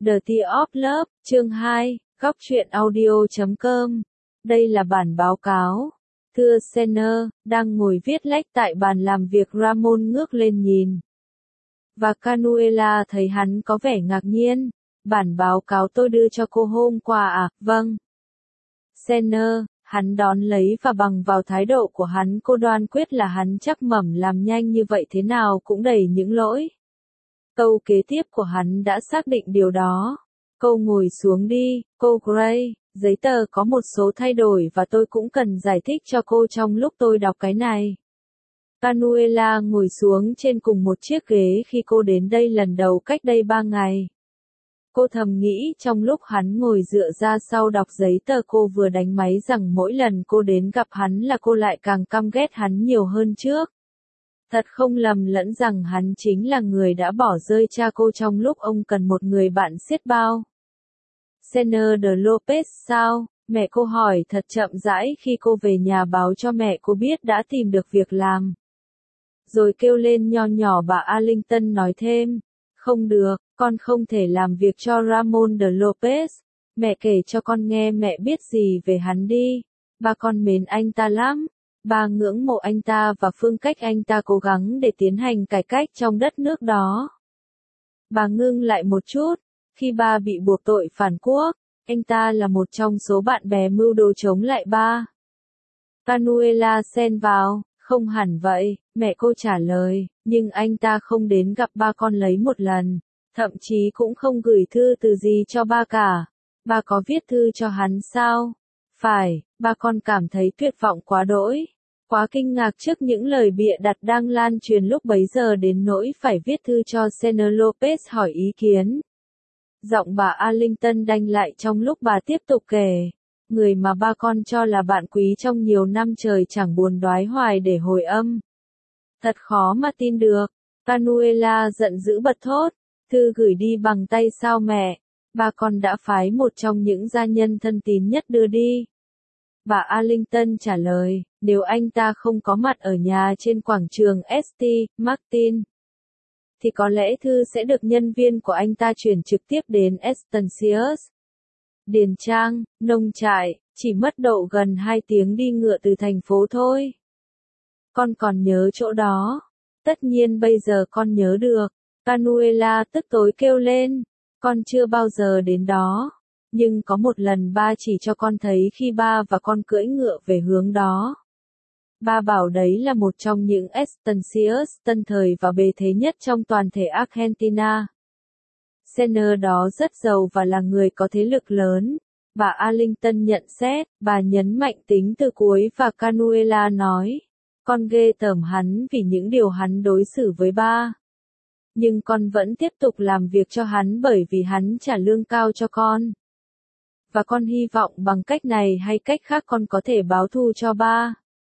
The Tea of Love, chương 2, góc truyện audio.com. Đây là bản báo cáo. Thưa Senner, đang ngồi viết lách tại bàn làm việc. Ramon ngước lên nhìn. Và Canuela thấy hắn có vẻ ngạc nhiên. Bản báo cáo tôi đưa cho cô hôm qua à? Vâng. Senner, hắn đón lấy và bằng vào thái độ của hắn cô đoán quyết là hắn chắc mẩm làm nhanh như vậy thế nào cũng đầy những lỗi. Câu kế tiếp của hắn đã xác định điều đó. Cô ngồi xuống đi, cô Gray, giấy tờ có một số thay đổi và tôi cũng cần giải thích cho cô trong lúc tôi đọc cái này. Canuela ngồi xuống trên cùng một chiếc ghế khi cô đến đây lần đầu cách đây 3 ngày. Cô thầm nghĩ trong lúc hắn ngồi dựa ra sau đọc giấy tờ cô vừa đánh máy rằng mỗi lần cô đến gặp hắn là cô lại càng căm ghét hắn nhiều hơn trước. Thật không lầm lẫn rằng hắn chính là người đã bỏ rơi cha cô trong lúc ông cần một người bạn xiết bao. Senner de Lopez sao? Mẹ cô hỏi thật chậm rãi khi cô về nhà báo cho mẹ cô biết đã tìm được việc làm. Rồi kêu lên nho nhỏ bà Arlington nói thêm. Không được, con không thể làm việc cho Ramon de Lopez. Mẹ kể cho con nghe mẹ biết gì về hắn đi. Ba con mến anh ta lắm. Bà ngưỡng mộ anh ta và phương cách anh ta cố gắng để tiến hành cải cách trong đất nước đó. Bà ngưng lại một chút. Khi ba bị buộc tội phản quốc, anh ta là một trong số bạn bè mưu đồ chống lại ba. Canuela xen vào, không hẳn vậy, mẹ cô trả lời, nhưng anh ta không đến gặp ba con lấy một lần, thậm chí cũng không gửi thư từ gì cho ba cả. Ba có viết thư cho hắn sao? Phải, ba con cảm thấy tuyệt vọng quá đỗi. Quá kinh ngạc trước những lời bịa đặt đang lan truyền lúc bấy giờ đến nỗi phải viết thư cho Senner Lopez hỏi ý kiến. Giọng bà Arlington đanh lại trong lúc bà tiếp tục kể. Người mà ba con cho là bạn quý trong nhiều năm trời chẳng buồn đoái hoài để hồi âm. Thật khó mà tin được. Canuela giận dữ bật thốt. Thư gửi đi bằng tay sao mẹ? Ba con đã phái một trong những gia nhân thân tín nhất đưa đi. Bà Arlington trả lời, nếu anh ta không có mặt ở nhà trên quảng trường St. Martin, thì có lẽ thư sẽ được nhân viên của anh ta chuyển trực tiếp đến Estancias. Điền trang, nông trại, chỉ mất độ gần 2 tiếng đi ngựa từ thành phố thôi. Con còn nhớ chỗ đó. Tất nhiên bây giờ con nhớ được. Canuela tức tối kêu lên. Con chưa bao giờ đến đó. Nhưng có một lần ba chỉ cho con thấy khi ba và con cưỡi ngựa về hướng đó. Ba bảo đấy là một trong những estancias tân thời và bề thế nhất trong toàn thể Argentina. Senner đó rất giàu và là người có thế lực lớn. Bà Arlington nhận xét, bà nhấn mạnh tính từ cuối và Canuela nói. Con ghê tởm hắn vì những điều hắn đối xử với ba. Nhưng con vẫn tiếp tục làm việc cho hắn bởi vì hắn trả lương cao cho con. Và con hy vọng bằng cách này hay cách khác con có thể báo thù cho ba.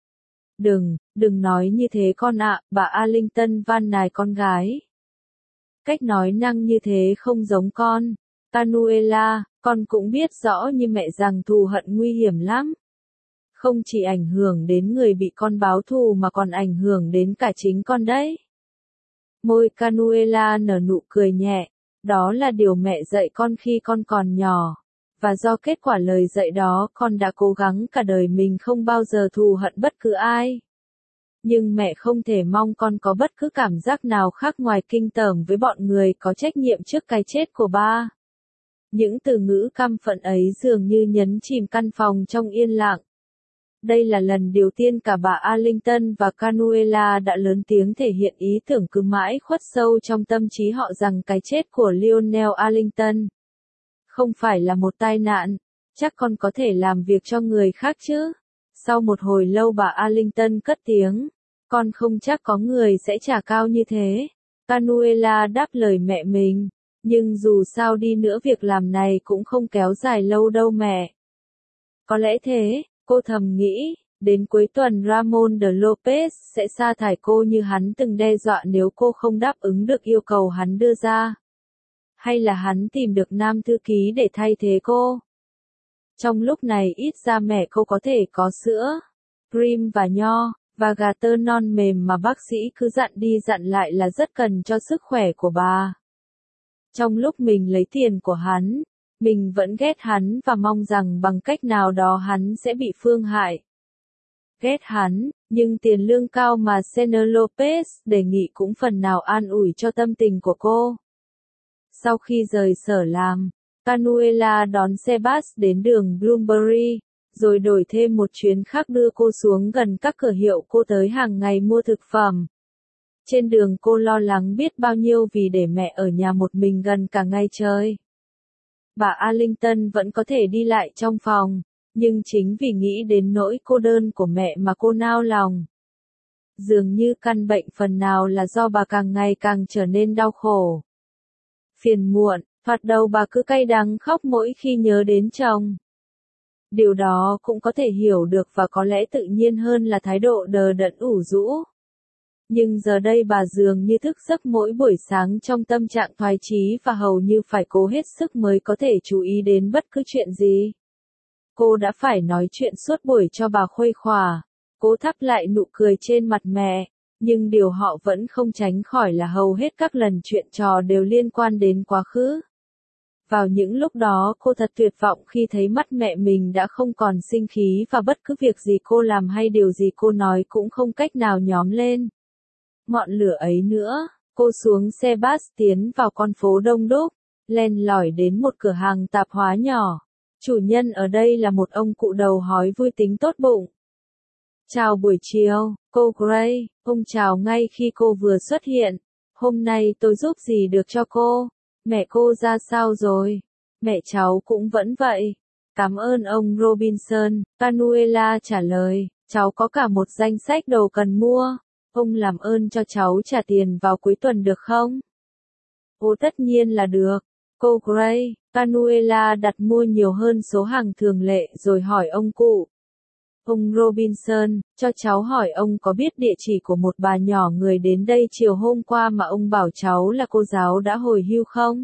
Đừng nói như thế con ạ, bà Arlington van nài con gái. Cách nói năng như thế không giống con. Canuela, con cũng biết rõ như mẹ rằng thù hận nguy hiểm lắm. Không chỉ ảnh hưởng đến người bị con báo thù mà còn ảnh hưởng đến cả chính con đấy. Môi Canuela nở nụ cười nhẹ. Đó là điều mẹ dạy con khi con còn nhỏ. Và do kết quả lời dạy đó con đã cố gắng cả đời mình không bao giờ thù hận bất cứ ai. Nhưng mẹ không thể mong con có bất cứ cảm giác nào khác ngoài kinh tởm với bọn người có trách nhiệm trước cái chết của ba. Những từ ngữ căm phẫn ấy dường như nhấn chìm căn phòng trong yên lặng. Đây là lần đầu tiên cả bà Arlington và Canuela đã lớn tiếng thể hiện ý tưởng cứ mãi khuất sâu trong tâm trí họ rằng cái chết của Lionel Arlington không phải là một tai nạn. Chắc con có thể làm việc cho người khác chứ? Sau một hồi lâu bà Arlington cất tiếng. Con không chắc có người sẽ trả cao như thế. Canuela đáp lời mẹ mình. Nhưng dù sao đi nữa việc làm này cũng không kéo dài lâu đâu mẹ. Có lẽ thế, cô thầm nghĩ. Đến cuối tuần Ramon de Lopez sẽ sa thải cô như hắn từng đe dọa nếu cô không đáp ứng được yêu cầu hắn đưa ra. Hay là hắn tìm được nam thư ký để thay thế cô. Trong lúc này ít ra mẹ cô có thể có sữa, cream và nho, và gà tơ non mềm mà bác sĩ cứ dặn đi dặn lại là rất cần cho sức khỏe của bà. Trong lúc mình lấy tiền của hắn, mình vẫn ghét hắn và mong rằng bằng cách nào đó hắn sẽ bị phương hại. Ghét hắn, nhưng tiền lương cao mà Jennifer Lopez đề nghị cũng phần nào an ủi cho tâm tình của cô. Sau khi rời sở làm, Canuella đón xe bus đến đường Bloomsbury, rồi đổi thêm một chuyến khác đưa cô xuống gần các cửa hiệu cô tới hàng ngày mua thực phẩm. Trên đường cô lo lắng biết bao nhiêu vì để mẹ ở nhà một mình gần cả ngày trời. Bà Arlington vẫn có thể đi lại trong phòng, nhưng chính vì nghĩ đến nỗi cô đơn của mẹ mà cô nao lòng. Dường như căn bệnh phần nào là do bà càng ngày càng trở nên đau khổ. Phiền muộn, thoạt đầu bà cứ cay đắng khóc mỗi khi nhớ đến chồng. Điều đó cũng có thể hiểu được và có lẽ tự nhiên hơn là thái độ đờ đẫn ủ rũ. Nhưng giờ đây bà dường như thức giấc mỗi buổi sáng trong tâm trạng thoái chí và hầu như phải cố hết sức mới có thể chú ý đến bất cứ chuyện gì. Cô đã phải nói chuyện suốt buổi cho bà khuây khỏa, cố thắp lại nụ cười trên mặt mẹ, nhưng điều họ vẫn không tránh khỏi là hầu hết các lần chuyện trò đều liên quan đến quá khứ. Vào những lúc đó cô thật tuyệt vọng khi thấy mắt mẹ mình đã không còn sinh khí và bất cứ việc gì cô làm hay điều gì cô nói cũng không cách nào nhóm lên ngọn lửa ấy nữa. Cô xuống xe bus tiến vào con phố đông đúc, len lỏi đến một cửa hàng tạp hóa nhỏ. Chủ nhân ở đây là một ông cụ đầu hói vui tính tốt bụng. Chào buổi chiều, cô Gray. Ông chào ngay khi cô vừa xuất hiện. Hôm nay tôi giúp gì được cho cô? Mẹ cô ra sao rồi? Mẹ cháu cũng vẫn vậy. Cảm ơn ông Robinson, Canuella trả lời. Cháu có cả một danh sách đồ cần mua. Ông làm ơn cho cháu trả tiền vào cuối tuần được không? Ồ, tất nhiên là được. Cô Gray. Canuella đặt mua nhiều hơn số hàng thường lệ rồi hỏi ông cụ. Ông Robinson, cho cháu hỏi ông có biết địa chỉ của một bà nhỏ người đến đây chiều hôm qua mà ông bảo cháu là cô giáo đã hồi hưu không?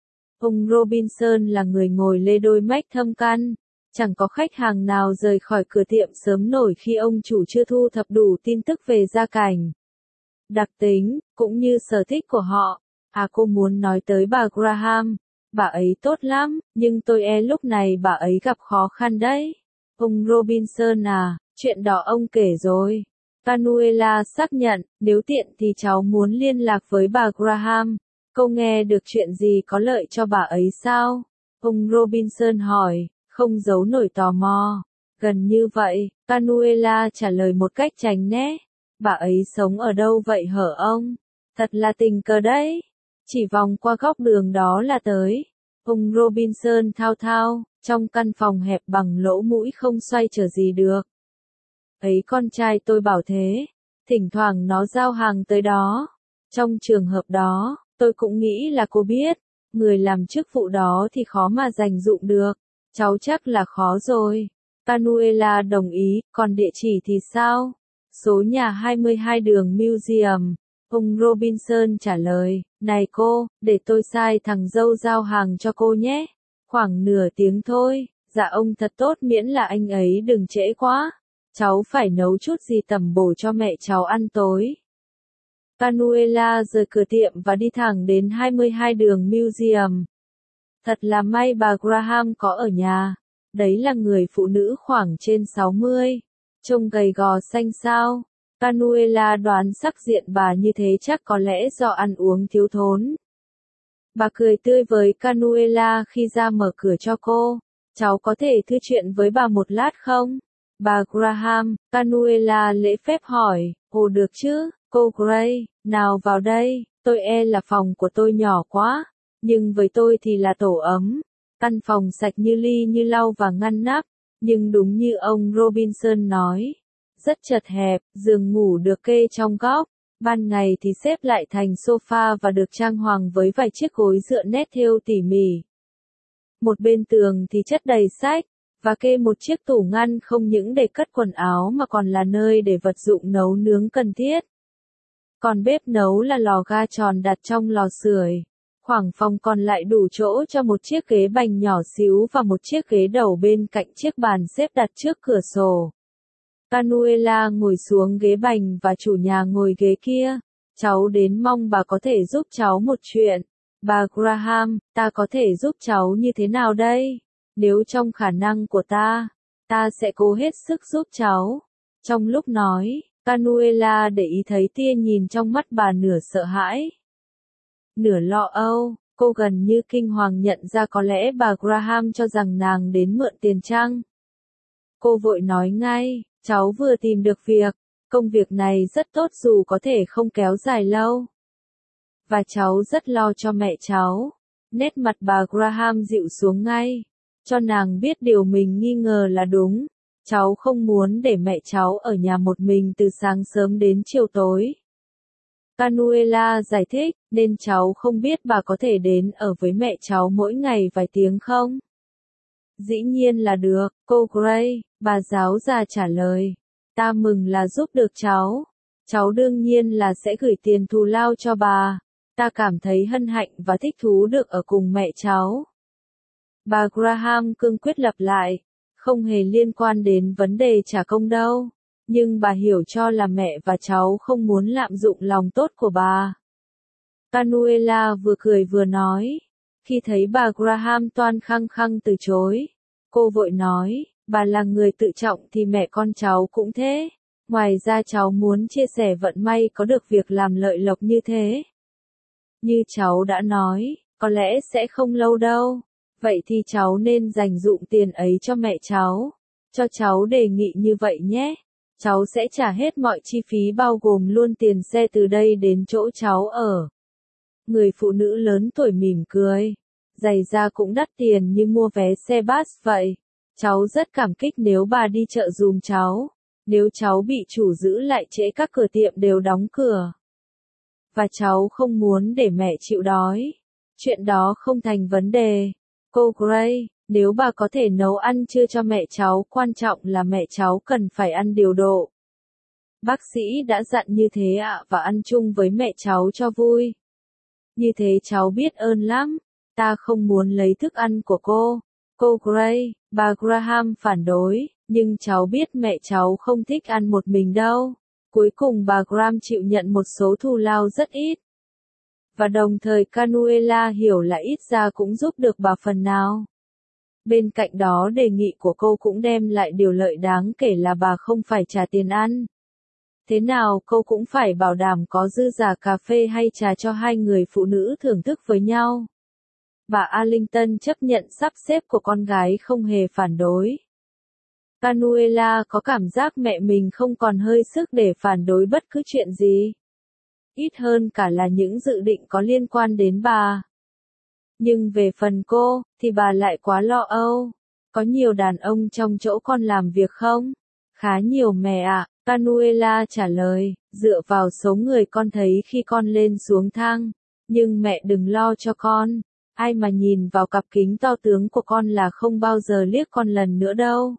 Ông Robinson là người ngồi lê đôi mách thâm căn. Chẳng có khách hàng nào rời khỏi cửa tiệm sớm nổi khi ông chủ chưa thu thập đủ tin tức về gia cảnh, đặc tính, cũng như sở thích của họ. À, cô muốn nói tới bà Graham. Bà ấy tốt lắm, nhưng tôi lúc này bà ấy gặp khó khăn đấy. Ông Robinson à, chuyện đó ông kể rồi. Canuella xác nhận, nếu tiện thì cháu muốn liên lạc với bà Graham. Cô nghe được chuyện gì có lợi cho bà ấy sao? Ông Robinson hỏi, không giấu nổi tò mò. Gần như vậy, Canuella trả lời một cách tránh né. Bà ấy sống ở đâu vậy hả ông? Thật là tình cờ đấy. Chỉ vòng qua góc đường đó là tới. Ông Robinson thao thao, trong căn phòng hẹp bằng lỗ mũi không xoay trở gì được. Ấy con trai tôi bảo thế. Thỉnh thoảng nó giao hàng tới đó. Trong trường hợp đó, tôi cũng nghĩ là cô biết. Người làm chức vụ đó thì khó mà dành dụm được. Cháu chắc là khó rồi. Canuella đồng ý, còn địa chỉ thì sao? Số nhà 22 đường Museum. Ông Robinson trả lời, này cô, để tôi sai thằng dâu giao hàng cho cô nhé. Khoảng nửa tiếng thôi. Dạ ông thật tốt miễn là anh ấy đừng trễ quá. Cháu phải nấu chút gì tẩm bổ cho mẹ cháu ăn tối. Canuella rời cửa tiệm và đi thẳng đến 22 đường Museum. Thật là may bà Graham có ở nhà. Đấy là người phụ nữ khoảng trên 60. Trông gầy gò xanh xao. Canuella đoán sắc diện bà như thế chắc có lẽ do ăn uống thiếu thốn. Bà cười tươi với Canuella khi ra mở cửa cho cô. Cháu có thể thư chuyện với bà một lát không? Bà Graham, Canuella lễ phép hỏi. Ồ được chứ, cô Gray, nào vào đây, tôi là phòng của tôi nhỏ quá. Nhưng với tôi thì là tổ ấm. Căn phòng sạch như ly như lau và ngăn nắp. Nhưng đúng như ông Robinson nói. Rất chật hẹp, giường ngủ được kê trong góc. Ban ngày thì xếp lại thành sofa và được trang hoàng với vài chiếc gối dựa nét thêu tỉ mỉ. Một bên tường thì chất đầy sách, và kê một chiếc tủ ngăn không những để cất quần áo mà còn là nơi để vật dụng nấu nướng cần thiết. Còn bếp nấu là lò ga tròn đặt trong lò sưởi. Khoảng phòng còn lại đủ chỗ cho một chiếc ghế bành nhỏ xíu và một chiếc ghế đầu bên cạnh chiếc bàn xếp đặt trước cửa sổ. Canuella ngồi xuống ghế bành và chủ nhà ngồi ghế kia. Cháu đến mong bà có thể giúp cháu một chuyện. Bà Graham, ta có thể giúp cháu như thế nào đây? Nếu trong khả năng của ta sẽ cố hết sức giúp cháu. Trong lúc nói, Canuela để ý thấy tia nhìn trong mắt bà nửa sợ hãi, nửa lo âu. Cô gần như kinh hoàng nhận ra có lẽ bà Graham cho rằng nàng đến mượn tiền chăng. Cô vội nói ngay, cháu vừa tìm được việc, công việc này rất tốt dù có thể không kéo dài lâu. Và cháu rất lo cho mẹ cháu. Nét mặt bà Graham dịu xuống ngay, cho nàng biết điều mình nghi ngờ là đúng. Cháu không muốn để mẹ cháu ở nhà một mình từ sáng sớm đến chiều tối. Canuela giải thích, nên cháu không biết bà có thể đến ở với mẹ cháu mỗi ngày vài tiếng không? Dĩ nhiên là được, cô Gray, bà giáo già trả lời. Ta mừng là giúp được cháu. Cháu đương nhiên là sẽ gửi tiền thù lao cho bà. Ta cảm thấy hân hạnh và thích thú được ở cùng mẹ cháu. Bà Graham cương quyết lặp lại, không hề liên quan đến vấn đề trả công đâu. Nhưng bà hiểu cho là mẹ và cháu không muốn lạm dụng lòng tốt của bà. Canuela vừa cười vừa nói. Khi thấy bà Graham toan khăng khăng từ chối, cô vội nói, bà là người tự trọng thì mẹ con cháu cũng thế. Ngoài ra cháu muốn chia sẻ vận may có được việc làm lợi lộc như thế. Như cháu đã nói, có lẽ sẽ không lâu đâu. Vậy thì cháu nên dành dụm tiền ấy cho mẹ cháu. Cho cháu đề nghị như vậy nhé. Cháu sẽ trả hết mọi chi phí bao gồm luôn tiền xe từ đây đến chỗ cháu ở. Người phụ nữ lớn tuổi mỉm cười. Giày da cũng đắt tiền như mua vé xe bus vậy. Cháu rất cảm kích nếu bà đi chợ giùm cháu. Nếu cháu bị chủ giữ lại trễ các cửa tiệm đều đóng cửa. Và cháu không muốn để mẹ chịu đói. Chuyện đó không thành vấn đề. Cô Gray, nếu bà có thể nấu ăn trưa cho mẹ cháu, quan trọng là mẹ cháu cần phải ăn điều độ. Bác sĩ đã dặn như thế ạ, và ăn chung với mẹ cháu cho vui. Như thế cháu biết ơn lắm. Ta không muốn lấy thức ăn của cô. Cô Gray, bà Graham phản đối, nhưng cháu biết mẹ cháu không thích ăn một mình đâu. Cuối cùng bà Graham chịu nhận một số thù lao rất ít. Và đồng thời Canuela hiểu là ít ra cũng giúp được bà phần nào. Bên cạnh đó đề nghị của cô cũng đem lại điều lợi đáng kể là bà không phải trả tiền ăn. Thế nào cô cũng phải bảo đảm có dư giả cà phê hay trà cho hai người phụ nữ thưởng thức với nhau. Bà Arlington chấp nhận sắp xếp của con gái không hề phản đối. Canuela có cảm giác mẹ mình không còn hơi sức để phản đối bất cứ chuyện gì. Ít hơn cả là những dự định có liên quan đến bà. Nhưng về phần cô, thì bà lại quá lo âu. Có nhiều đàn ông trong chỗ con làm việc không? Khá nhiều mẹ ạ, Canuela trả lời, dựa vào số người con thấy khi con lên xuống thang. Nhưng mẹ đừng lo cho con. Ai mà nhìn vào cặp kính to tướng của con là không bao giờ liếc con lần nữa đâu.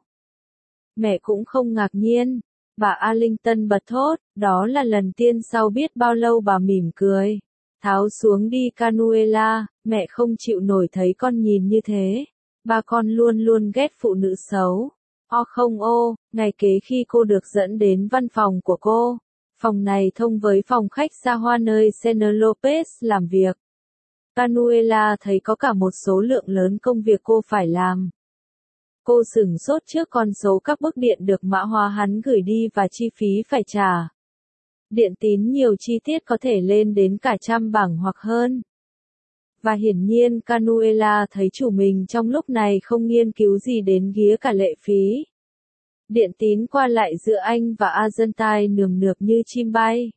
Mẹ cũng không ngạc nhiên. Bà Arlington bật thốt, đó là lần tiên sau biết bao lâu bà mỉm cười. Tháo xuống đi Canuela, mẹ không chịu nổi thấy con nhìn như thế. Ba con luôn luôn ghét phụ nữ xấu. Không ngày kế khi cô được dẫn đến văn phòng của cô. Phòng này thông với phòng khách xa hoa nơi Senor Lopez làm việc. Canuela thấy có cả một số lượng lớn công việc cô phải làm. Cô sửng sốt trước con số các bức điện được mã hóa hắn gửi đi và chi phí phải trả. Điện tín nhiều chi tiết có thể lên đến cả 100 bảng hoặc hơn. Và hiển nhiên Canuela thấy chủ mình trong lúc này không nghiên cứu gì đến ghía cả lệ phí. Điện tín qua lại giữa anh và Argentine nườm nượp như chim bay.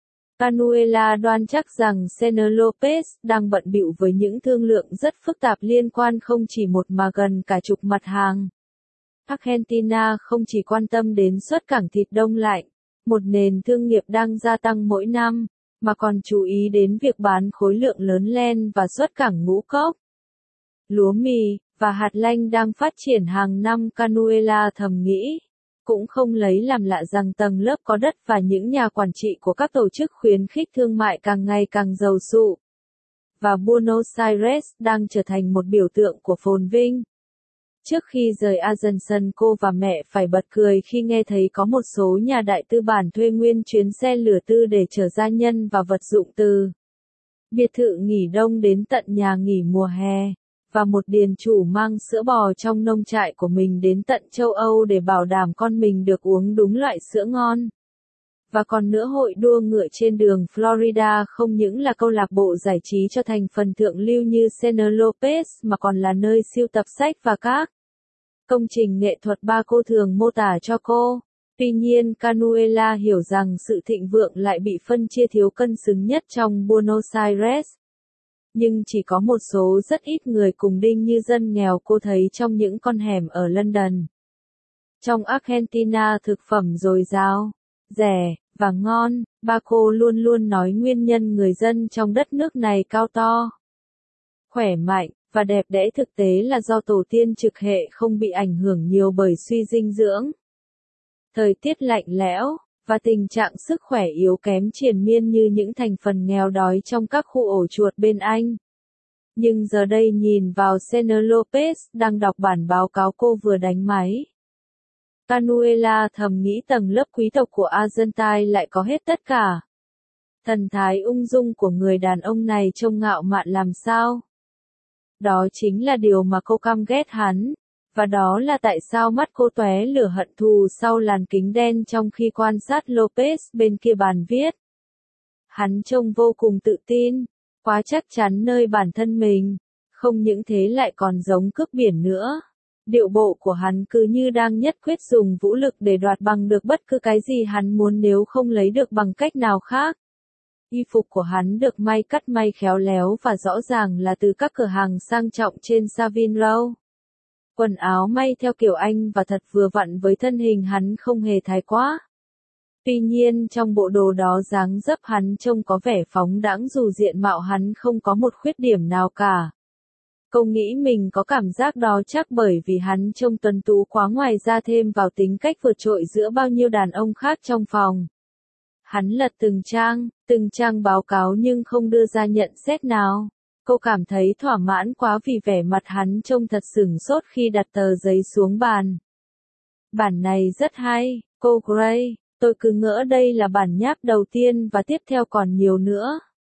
Canuela đoán chắc rằng Senor Lopez đang bận bịu với những thương lượng rất phức tạp liên quan không chỉ một mà gần cả chục mặt hàng. Argentina không chỉ quan tâm đến xuất cảng thịt đông lạnh, một nền thương nghiệp đang gia tăng mỗi năm, mà còn chú ý đến việc bán khối lượng lớn len và xuất cảng ngũ cốc. Lúa mì và hạt lanh đang phát triển hàng năm. Canuela thầm nghĩ. Cũng không lấy làm lạ rằng tầng lớp có đất và những nhà quản trị của các tổ chức khuyến khích thương mại càng ngày càng giàu sụ. Và Buenos Aires đang trở thành một biểu tượng của phồn vinh. Trước khi rời Asunción, cô và mẹ phải bật cười khi nghe thấy có một số nhà đại tư bản thuê nguyên chuyến xe lửa tư để chở gia nhân và vật dụng từ biệt thự nghỉ đông đến tận nhà nghỉ mùa hè, và một điền chủ mang sữa bò trong nông trại của mình đến tận châu Âu để bảo đảm con mình được uống đúng loại sữa ngon. Và còn nữa, hội đua ngựa trên đường Florida không những là câu lạc bộ giải trí cho thành phần thượng lưu như Senna Lopez mà còn là nơi sưu tập sách và các công trình nghệ thuật ba cô thường mô tả cho cô. Tuy nhiên, Canuella hiểu rằng sự thịnh vượng lại bị phân chia thiếu cân xứng nhất trong Buenos Aires. Nhưng chỉ có một số rất ít người cùng đinh như dân nghèo cô thấy trong những con hẻm ở London. Trong Argentina thực phẩm dồi dào, rẻ, và ngon, ba cô luôn luôn nói nguyên nhân người dân trong đất nước này cao to, khỏe mạnh, và đẹp đẽ thực tế là do tổ tiên trực hệ không bị ảnh hưởng nhiều bởi suy dinh dưỡng, thời tiết lạnh lẽo, và tình trạng sức khỏe yếu kém triền miên như những thành phần nghèo đói trong các khu ổ chuột bên Anh. Nhưng giờ đây nhìn vào Senna Lopez đang đọc bản báo cáo cô vừa đánh máy. Canuella thầm nghĩ tầng lớp quý tộc của Argentine lại có hết tất cả. Thần thái ung dung của người đàn ông này trông ngạo mạn làm sao. Đó chính là điều mà cô căm ghét hắn, và đó là tại sao mắt cô tóe lửa hận thù sau làn kính đen trong khi quan sát Lopez bên kia bàn viết. Hắn trông vô cùng tự tin, quá chắc chắn nơi bản thân mình, không những thế lại còn giống cướp biển nữa. Điệu bộ của hắn cứ như đang nhất quyết dùng vũ lực để đoạt bằng được bất cứ cái gì hắn muốn nếu không lấy được bằng cách nào khác. Y phục của hắn được cắt may khéo léo và rõ ràng là từ các cửa hàng sang trọng trên Savile Row. Quần áo may theo kiểu Anh và thật vừa vặn với thân hình hắn không hề thái quá. Tuy nhiên trong bộ đồ đó dáng dấp hắn trông có vẻ phóng đãng dù diện mạo hắn không có một khuyết điểm nào cả. Cô nghĩ mình có cảm giác đó chắc bởi vì hắn trông tuấn tú quá, ngoài ra thêm vào tính cách vượt trội giữa bao nhiêu đàn ông khác trong phòng. Hắn lật từng trang báo cáo nhưng không đưa ra nhận xét nào. Cô cảm thấy thỏa mãn quá vì vẻ mặt hắn trông thật sửng sốt khi đặt tờ giấy xuống bàn. Bản này rất hay, cô Gray, tôi cứ ngỡ đây là bản nháp đầu tiên và tiếp theo còn nhiều nữa.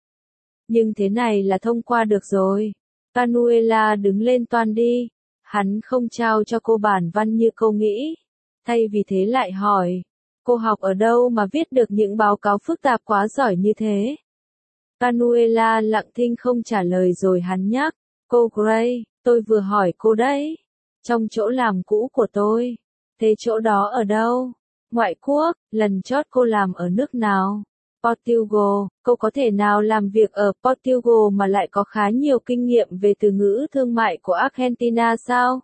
Nhưng thế này là thông qua được rồi. Canuella đứng lên toan đi. Hắn không trao cho cô bản văn như cô nghĩ. Thay vì thế lại hỏi, cô học ở đâu mà viết được những báo cáo phức tạp quá giỏi như thế? Canuella lặng thinh không trả lời rồi hắn nhắc, cô Gray, tôi vừa hỏi cô đấy. Trong chỗ làm cũ của tôi. Thế chỗ đó ở đâu? Ngoại quốc, lần chót cô làm ở nước nào? Portugal, cô có thể nào làm việc ở Portugal mà lại có khá nhiều kinh nghiệm về từ ngữ thương mại của Argentina sao?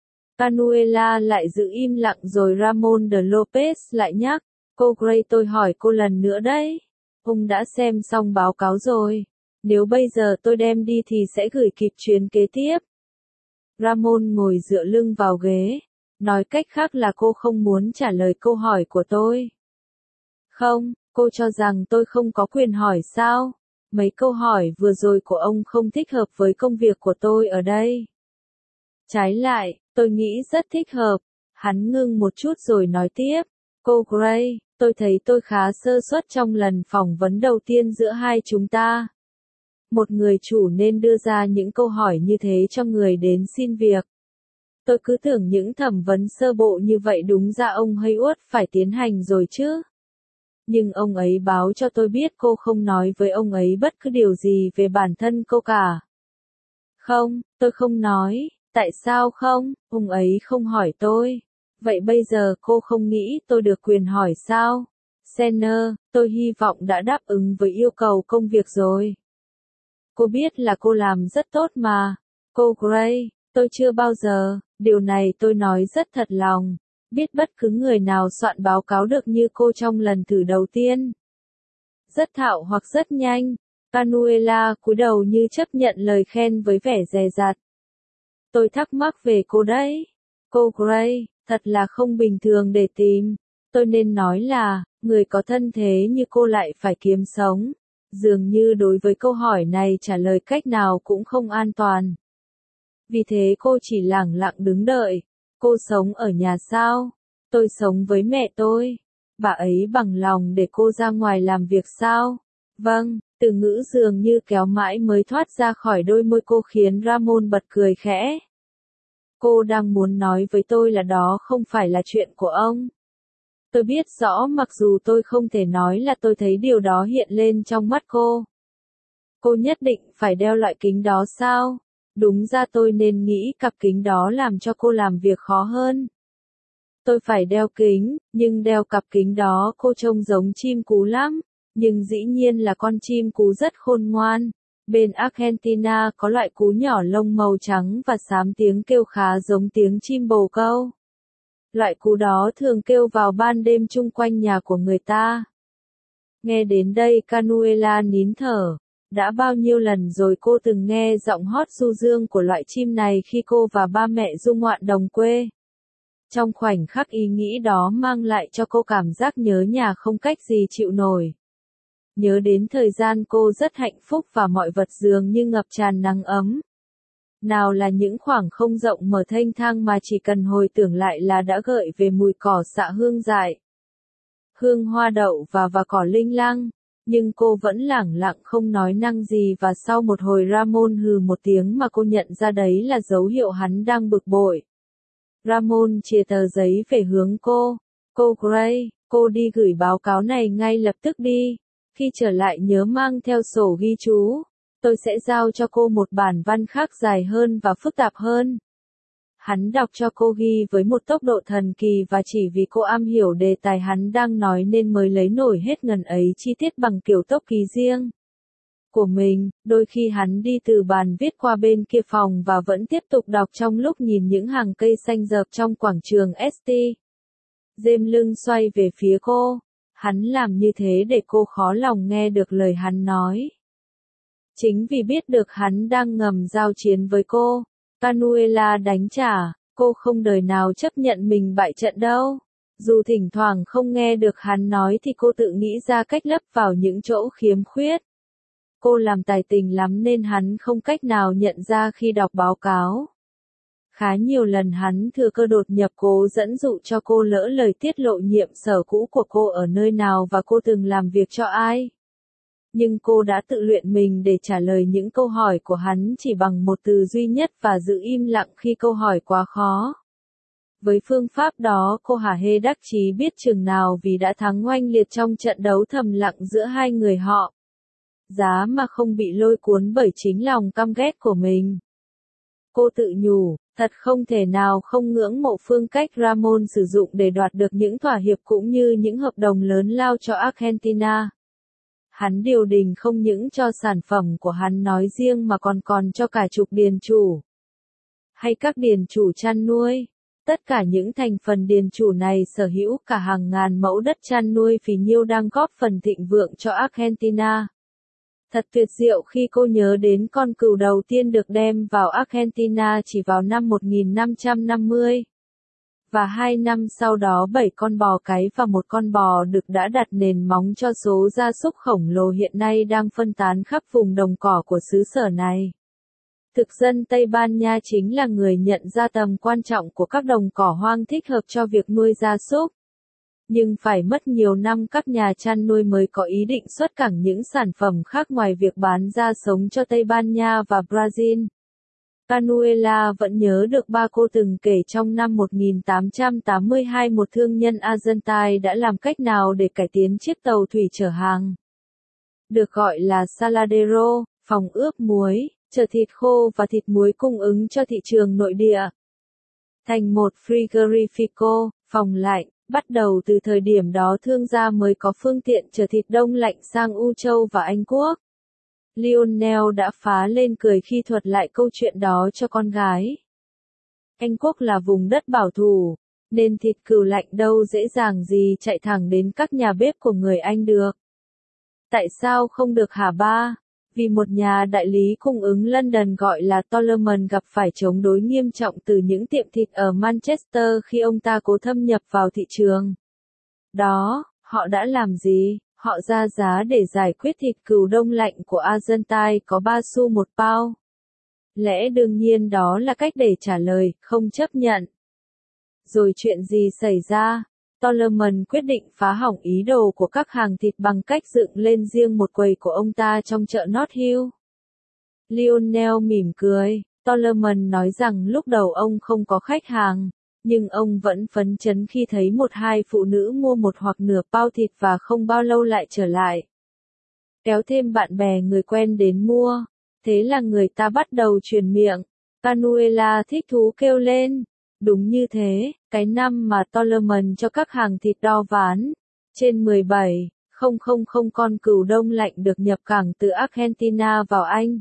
Canuella lại giữ im lặng rồi Ramon de Lopez lại nhắc, cô Gray tôi hỏi cô lần nữa đấy. Ông đã xem xong báo cáo rồi. Nếu bây giờ tôi đem đi thì sẽ gửi kịp chuyến kế tiếp. Ramon ngồi dựa lưng vào ghế. Nói cách khác là cô không muốn trả lời câu hỏi của tôi. Không, cô cho rằng tôi không có quyền hỏi sao? Mấy câu hỏi vừa rồi của ông không thích hợp với công việc của tôi ở đây. Trái lại, tôi nghĩ rất thích hợp. Hắn ngưng một chút rồi nói tiếp. Cô Gray, tôi thấy tôi khá sơ suất trong lần phỏng vấn đầu tiên giữa hai chúng ta. Một người chủ nên đưa ra những câu hỏi như thế cho người đến xin việc. Tôi cứ tưởng những thẩm vấn sơ bộ như vậy đúng ra ông Haywood phải tiến hành rồi chứ. Nhưng ông ấy báo cho tôi biết cô không nói với ông ấy bất cứ điều gì về bản thân cô cả. Không, tôi không nói. Tại sao không? Ông ấy không hỏi tôi. Vậy bây giờ cô không nghĩ tôi được quyền hỏi sao? Senna, tôi hy vọng đã đáp ứng với yêu cầu công việc rồi. Cô biết là cô làm rất tốt mà. Cô Gray, tôi chưa bao giờ, điều này tôi nói rất thật lòng. Biết bất cứ người nào soạn báo cáo được như cô trong lần thử đầu tiên. Rất thạo hoặc rất nhanh. Canuella cúi đầu như chấp nhận lời khen với vẻ dè dặt. Tôi thắc mắc về cô đấy. Cô Gray, thật là không bình thường để tìm. Tôi nên nói là, người có thân thế như cô lại phải kiếm sống. Dường như đối với câu hỏi này trả lời cách nào cũng không an toàn. Vì thế cô chỉ lẳng lặng đứng đợi. Cô sống ở nhà sao? Tôi sống với mẹ tôi. Bà ấy bằng lòng để cô ra ngoài làm việc sao? Vâng, Từ ngữ dường như kéo mãi mới thoát ra khỏi đôi môi cô khiến Ramon bật cười khẽ. Cô đang muốn nói với tôi là đó không phải là chuyện của ông. Tôi biết rõ mặc dù tôi không thể nói là tôi thấy điều đó hiện lên trong mắt cô. Cô nhất định phải đeo loại kính đó sao? Đúng ra tôi nên nghĩ cặp kính đó làm cho cô làm việc khó hơn. Tôi phải đeo kính, nhưng đeo cặp kính đó cô trông giống chim cú lắm. Nhưng dĩ nhiên là con chim cú rất khôn ngoan. Bên Argentina có loại cú nhỏ lông màu trắng và xám tiếng kêu khá giống tiếng chim bồ câu. Loại cú đó thường kêu vào ban đêm chung quanh nhà của người ta. Nghe đến đây Canuela nín thở. Đã bao nhiêu lần rồi cô từng nghe giọng hót du dương của loại chim này khi cô và ba mẹ du ngoạn đồng quê. Trong khoảnh khắc ý nghĩ đó mang lại cho cô cảm giác nhớ nhà không cách gì chịu nổi. Nhớ đến thời gian cô rất hạnh phúc và mọi vật dường như ngập tràn nắng ấm. Nào là những khoảng không rộng mở thênh thang mà chỉ cần hồi tưởng lại là đã gợi về mùi cỏ xạ hương dại, hương hoa đậu và cỏ linh lăng. Nhưng cô vẫn lẳng lặng không nói năng gì và sau một hồi Ramon hừ một tiếng mà cô nhận ra đấy là dấu hiệu hắn đang bực bội. Ramon chìa tờ giấy về hướng cô. Cô Gray, cô đi gửi báo cáo này ngay lập tức đi. Khi trở lại nhớ mang theo sổ ghi chú. Tôi sẽ giao cho cô một bản văn khác dài hơn và phức tạp hơn. Hắn đọc cho cô ghi với một tốc độ thần kỳ và chỉ vì cô am hiểu đề tài hắn đang nói nên mới lấy nổi hết ngần ấy chi tiết bằng kiểu tốc ký riêng của mình. Đôi khi hắn đi từ bàn viết qua bên kia phòng và vẫn tiếp tục đọc trong lúc nhìn những hàng cây xanh rợp trong quảng trường St. James lưng xoay về phía cô. Hắn làm như thế để cô khó lòng nghe được lời hắn nói. Chính vì biết được hắn đang ngầm giao chiến với cô, Canuela đánh trả, cô không đời nào chấp nhận mình bại trận đâu. Dù thỉnh thoảng không nghe được hắn nói thì cô tự nghĩ ra cách lấp vào những chỗ khiếm khuyết. Cô làm tài tình lắm nên hắn không cách nào nhận ra khi đọc báo cáo. Khá nhiều lần hắn thừa cơ đột nhập cố dẫn dụ cho cô lỡ lời tiết lộ nhiệm sở cũ của cô ở nơi nào và cô từng làm việc cho ai. Nhưng cô đã tự luyện mình để trả lời những câu hỏi của hắn chỉ bằng một từ duy nhất và giữ im lặng khi câu hỏi quá khó. Với phương pháp đó cô hả hê đắc chí biết chừng nào vì đã thắng oanh liệt trong trận đấu thầm lặng giữa hai người họ. Giá mà không bị lôi cuốn bởi chính lòng căm ghét của mình. Cô tự nhủ, thật không thể nào không ngưỡng mộ phương cách Ramon sử dụng để đoạt được những thỏa hiệp cũng như những hợp đồng lớn lao cho Argentina. Hắn điều đình không những cho sản phẩm của hắn nói riêng mà còn cho cả chục điền chủ. Hay các điền chủ chăn nuôi. Tất cả những thành phần điền chủ này sở hữu cả hàng ngàn mẫu đất chăn nuôi phì nhiêu đang góp phần thịnh vượng cho Argentina. Thật tuyệt diệu khi cô nhớ đến con cừu đầu tiên được đem vào Argentina chỉ vào năm 1550. Và 2 năm sau đó 7 con bò cái và một con bò đực đã đặt nền móng cho số gia súc khổng lồ hiện nay đang phân tán khắp vùng đồng cỏ của xứ sở này. Thực dân Tây Ban Nha chính là người nhận ra tầm quan trọng của các đồng cỏ hoang thích hợp cho việc nuôi gia súc. Nhưng phải mất nhiều năm các nhà chăn nuôi mới có ý định xuất cảng những sản phẩm khác ngoài việc bán ra sống cho Tây Ban Nha và Brazil. Canuela vẫn nhớ được ba cô từng kể trong năm 1882 một thương nhân Argentine đã làm cách nào để cải tiến chiếc tàu thủy chở hàng. Được gọi là saladero, phòng ướp muối, chở thịt khô và thịt muối cung ứng cho thị trường nội địa. Thành một frigorifico, phòng lạnh. Bắt đầu từ thời điểm đó thương gia mới có phương tiện chở thịt đông lạnh sang U Châu và Anh Quốc. Lionel đã phá lên cười khi thuật lại câu chuyện đó cho con gái. Anh Quốc là vùng đất bảo thủ, nên thịt cừu lạnh đâu dễ dàng gì chạy thẳng đến các nhà bếp của người Anh được. Tại sao không được hả ba? Vì một nhà đại lý cung ứng London gọi là Tollerman gặp phải chống đối nghiêm trọng từ những tiệm thịt ở Manchester khi ông ta cố thâm nhập vào thị trường. Đó, họ đã làm gì? Họ ra giá để giải quyết thịt cừu đông lạnh của Argentine có 3 xu một bao. Lẽ đương nhiên đó là cách để trả lời, không chấp nhận. Rồi chuyện gì xảy ra? Tollerman quyết định phá hỏng ý đồ của các hàng thịt bằng cách dựng lên riêng một quầy của ông ta trong chợ North Hill. Lionel mỉm cười. Tollerman nói rằng lúc đầu ông không có khách hàng, nhưng ông vẫn phấn chấn khi thấy một hai phụ nữ mua một hoặc nửa bao thịt và không bao lâu lại trở lại. Kéo thêm bạn bè người quen đến mua. Thế là người ta bắt đầu truyền miệng. Canuela thích thú kêu lên. Đúng như thế, cái năm mà Tollerman cho các hàng thịt đo ván, trên 17,000 con cừu đông lạnh được nhập cảng từ Argentina vào Anh.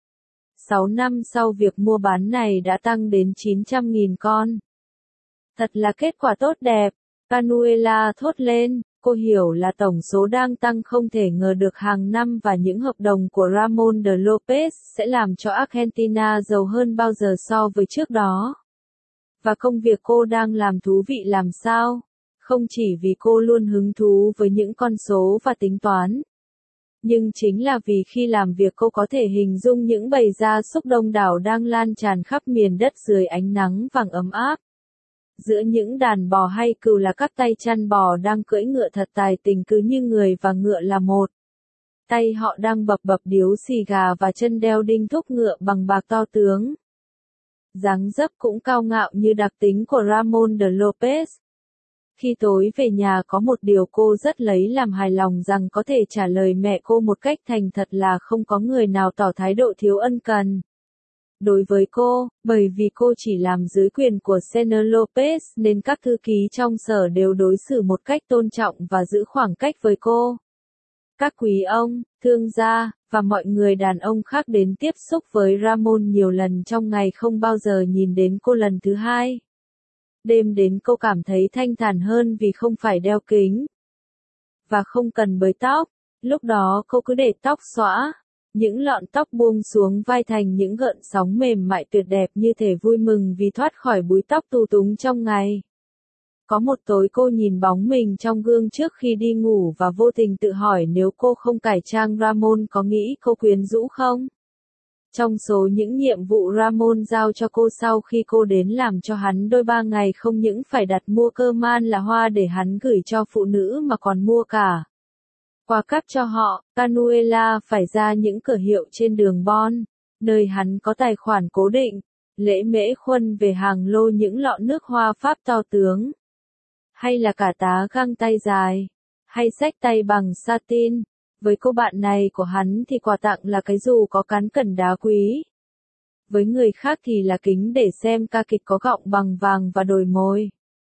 6 năm sau việc mua bán này đã tăng đến 900.000 con. Thật là kết quả tốt đẹp, Canuela thốt lên, cô hiểu là tổng số đang tăng không thể ngờ được hàng năm và những hợp đồng của Ramon de Lopez sẽ làm cho Argentina giàu hơn bao giờ so với trước đó. Và công việc cô đang làm thú vị làm sao? Không chỉ vì cô luôn hứng thú với những con số và tính toán, nhưng chính là vì khi làm việc cô có thể hình dung những bầy gia súc đông đảo đang lan tràn khắp miền đất dưới ánh nắng vàng ấm áp. Giữa những đàn bò hay cừu là các tay chăn bò đang cưỡi ngựa thật tài tình cứ như người và ngựa là một. Tay họ đang bập bập điếu xì gà và chân đeo đinh thúc ngựa bằng bạc to tướng. Dáng dấp cũng cao ngạo như đặc tính của Ramon de Lopez. Khi tối về nhà có một điều cô rất lấy làm hài lòng rằng có thể trả lời mẹ cô một cách thành thật là không có người nào tỏ thái độ thiếu ân cần. Đối với cô, bởi vì cô chỉ làm dưới quyền của Senor Lopez nên các thư ký trong sở đều đối xử một cách tôn trọng và giữ khoảng cách với cô. Các quý ông, thương gia, và mọi người đàn ông khác đến tiếp xúc với Ramon nhiều lần trong ngày không bao giờ nhìn đến cô lần thứ hai. Đêm đến cô cảm thấy thanh thản hơn vì không phải đeo kính. Và không cần bới tóc, lúc đó cô cứ để tóc xõa. Những lọn tóc buông xuống vai thành những gợn sóng mềm mại tuyệt đẹp như thể vui mừng vì thoát khỏi búi tóc tù túng trong ngày. Có một tối cô nhìn bóng mình trong gương trước khi đi ngủ và vô tình tự hỏi nếu cô không cải trang Ramon có nghĩ cô quyến rũ không? Trong số những nhiệm vụ Ramon giao cho cô sau khi cô đến làm cho hắn đôi 3 ngày không những phải đặt mua cơ man là hoa để hắn gửi cho phụ nữ mà còn mua cả quà cáp cho họ, Canuela phải ra những cửa hiệu trên đường Bon, nơi hắn có tài khoản cố định, lễ mễ khuân về hàng lô những lọ nước hoa Pháp to tướng. Hay là cả tá găng tay dài, hay xách tay bằng satin. Với cô bạn này của hắn thì quà tặng là cái dù có cán cẩn đá quý. Với người khác thì là kính để xem ca kịch có gọng bằng vàng và đồi môi.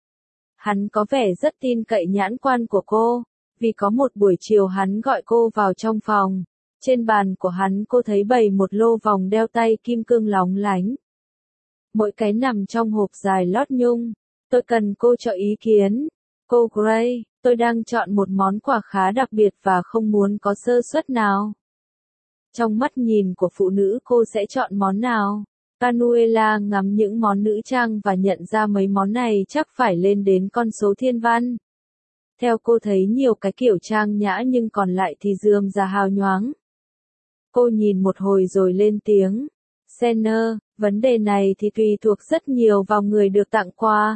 Hắn có vẻ rất tin cậy nhãn quan của cô. Vì có một buổi chiều hắn gọi cô vào trong phòng, trên bàn của hắn cô thấy bày một lô vòng đeo tay kim cương lóng lánh. Mỗi cái nằm trong hộp dài lót nhung. Tôi cần cô cho ý kiến. Cô Gray, tôi đang chọn một món quà khá đặc biệt và không muốn có sơ suất nào. Trong mắt nhìn của phụ nữ cô sẽ chọn món nào? Canuela ngắm những món nữ trang và nhận ra mấy món này chắc phải lên đến con số thiên văn. Theo cô thấy nhiều cái kiểu trang nhã nhưng còn lại thì rườm rà hào nhoáng. Cô nhìn một hồi rồi lên tiếng. Senor, vấn đề này thì tùy thuộc rất nhiều vào người được tặng quà.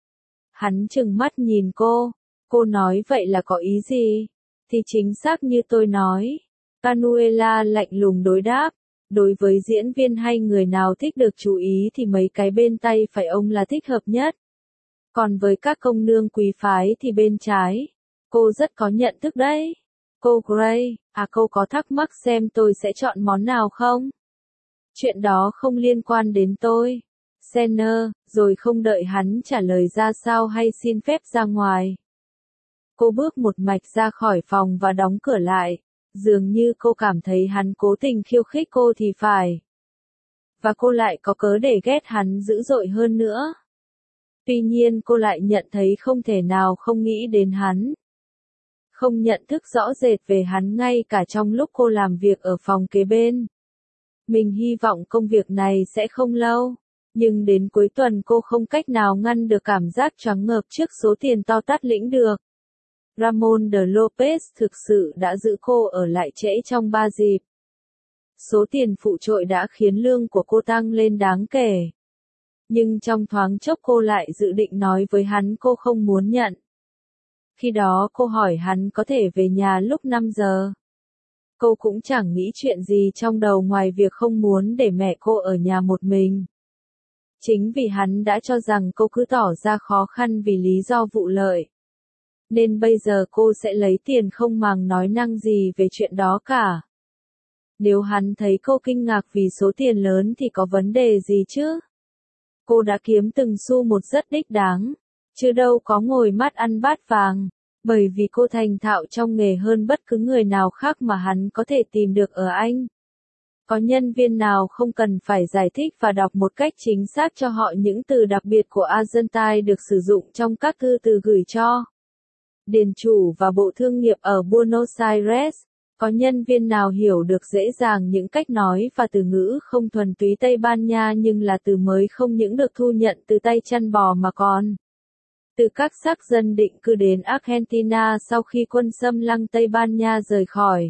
Hắn trừng mắt nhìn cô. Cô nói vậy là có ý gì? Thì chính xác như tôi nói. Canuela lạnh lùng đối đáp. Đối với diễn viên hay người nào thích được chú ý thì mấy cái bên tay phải ông là thích hợp nhất. Còn với các công nương quý phái thì bên trái. Cô rất có nhận thức đấy. Cô Gray, cô có thắc mắc xem tôi sẽ chọn món nào không? Chuyện đó không liên quan đến tôi. Senor, rồi không đợi hắn trả lời ra sao hay xin phép ra ngoài. Cô bước một mạch ra khỏi phòng và đóng cửa lại. Dường như cô cảm thấy hắn cố tình khiêu khích cô thì phải. Và cô lại có cớ để ghét hắn dữ dội hơn nữa. Tuy nhiên cô lại nhận thấy không thể nào không nghĩ đến hắn. Không nhận thức rõ rệt về hắn ngay cả trong lúc cô làm việc ở phòng kế bên. Mình hy vọng công việc này sẽ không lâu. Nhưng đến cuối tuần cô không cách nào ngăn được cảm giác choáng ngợp trước số tiền to tát lĩnh được. Ramon de Lopez thực sự đã giữ cô ở lại trễ trong 3 dịp. Số tiền phụ trội đã khiến lương của cô tăng lên đáng kể. Nhưng trong thoáng chốc cô lại dự định nói với hắn cô không muốn nhận. Khi đó cô hỏi hắn có thể về nhà lúc 5 giờ. Cô cũng chẳng nghĩ chuyện gì trong đầu ngoài việc không muốn để mẹ cô ở nhà một mình. Chính vì hắn đã cho rằng cô cứ tỏ ra khó khăn vì lý do vụ lợi. Nên bây giờ cô sẽ lấy tiền không màng nói năng gì về chuyện đó cả. Nếu hắn thấy cô kinh ngạc vì số tiền lớn thì có vấn đề gì chứ? Cô đã kiếm từng xu một rất đích đáng, chứ đâu có ngồi mắt ăn bát vàng, bởi vì cô thành thạo trong nghề hơn bất cứ người nào khác mà hắn có thể tìm được ở Anh. Có nhân viên nào không cần phải giải thích và đọc một cách chính xác cho họ những từ đặc biệt của Argentine được sử dụng trong các thư từ gửi cho điền chủ và bộ thương nghiệp ở Buenos Aires. Có nhân viên nào hiểu được dễ dàng những cách nói và từ ngữ không thuần túy Tây Ban Nha nhưng là từ mới không những được thu nhận từ tay chăn bò mà còn từ các sắc dân định cư đến Argentina sau khi quân xâm lăng Tây Ban Nha rời khỏi.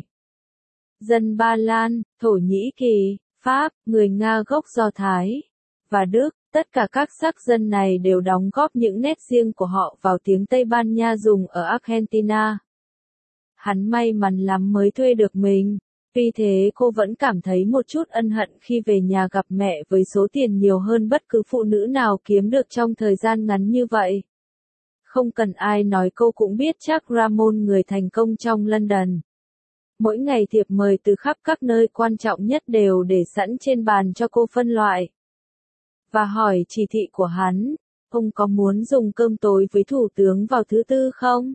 Dân Ba Lan, Thổ Nhĩ Kỳ, Pháp, người Nga gốc Do Thái và Đức, tất cả các sắc dân này đều đóng góp những nét riêng của họ vào tiếng Tây Ban Nha dùng ở Argentina. Hắn may mắn lắm mới thuê được mình, vì thế cô vẫn cảm thấy một chút ân hận khi về nhà gặp mẹ với số tiền nhiều hơn bất cứ phụ nữ nào kiếm được trong thời gian ngắn như vậy. Không cần ai nói cô cũng biết chắc Ramon người thành công trong London. Mỗi ngày thiệp mời từ khắp các nơi quan trọng nhất đều để sẵn trên bàn cho cô phân loại. Và hỏi chỉ thị của hắn, ông có muốn dùng cơm tối với thủ tướng vào thứ Tư không?